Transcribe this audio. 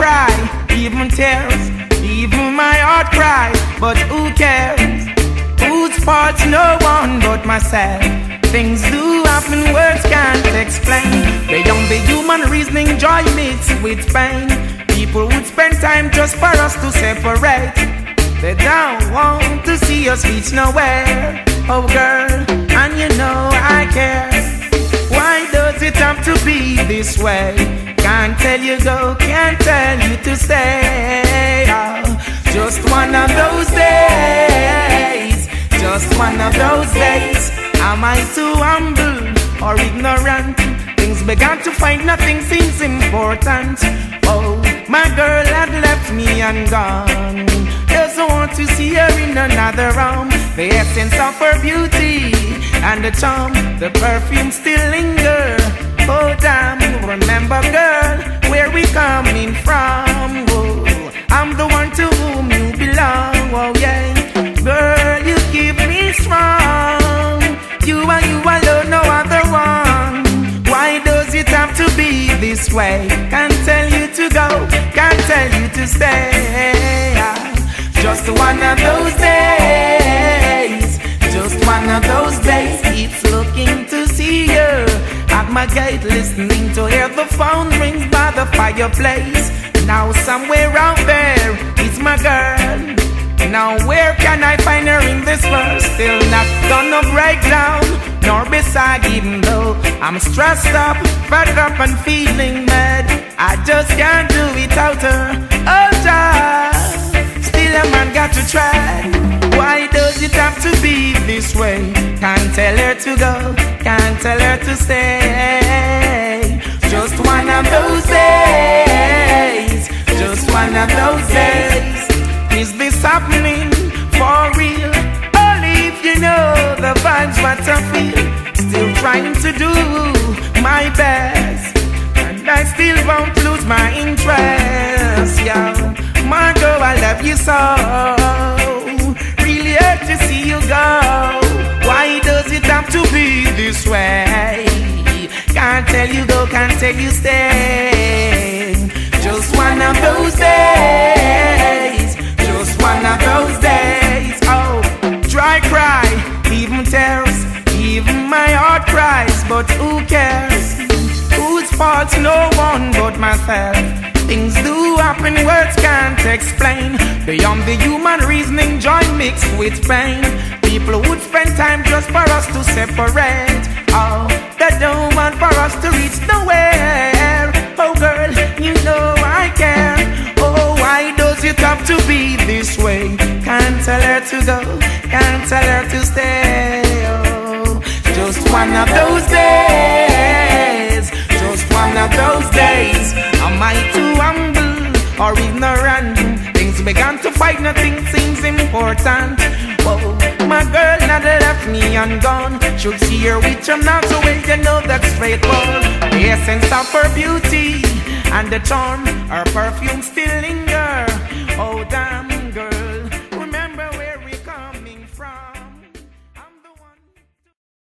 cry, even tears, even my heart cries, but who cares? Whose fault's no one but myself? Things do happen, words can't explain. Beyond the human reasoning, joy mixed with pain. People would spend time just for us to separate. They don't want to see us reach nowhere. Oh girl, and you know I care. Why does it have to be this way? Can't tell you go, can't tell you to stay. Oh, just one of those days. Just one of those days. Am I too humble or ignorant? Things began to find nothing seems important. Oh, my girl had left me and gone. Doesn't want to see her in another room. The essence of her beauty and the charm, the perfume still linger. Oh damn, remember girl, where we coming from. Oh, I'm the one to whom you belong. Oh yeah, girl, you keep me strong. You and you alone, no other one. Why does it have to be this way? Can't tell you to go, can't tell you to stay. Just one of those days. Just one of those days. It's looking to see you at my gate, listening to hear the phone rings by the fireplace. Now somewhere out there is my girl. Now where can I find her in this world? Still not gonna break down, nor beside, even though I'm stressed up, fed up and feeling mad. I just can't do without her. Oh child, still a man got to try. Why does it have to be this way? Can't tell her to go, can't tell her to stay. Just one of those days. Just one of those days. Is this happening for real? Only if you know the vibes what I feel. Still trying to do my best, and I still won't lose my interest. Yeah, my girl, I love you so. Really hurt to see you go. Why does it have to be this way? Can't tell you go, can't tell you stay. Just one of those days. Just one of those days. Oh, dry cry, even tears, even my heart cries, but who cares? Whose fault's no one but myself? Things do happen, words can't explain. Beyond the human reasoning, joy mixed with pain. People would spend time just for us to separate. Oh, they don't want for us to reach nowhere. Oh girl, you know I care. Oh, why does it have to be this way? Can't tell her to go, can't tell her to stay. Oh, just one of those days. Just one of those days. Am I too humble or ignorant? Things began to fight, nothing seems important. Whoa, my girl not left me and gone. Should see her with you now, so well you know that's straightforward. The essence of her beauty and the charm, her perfume still linger. Oh damn.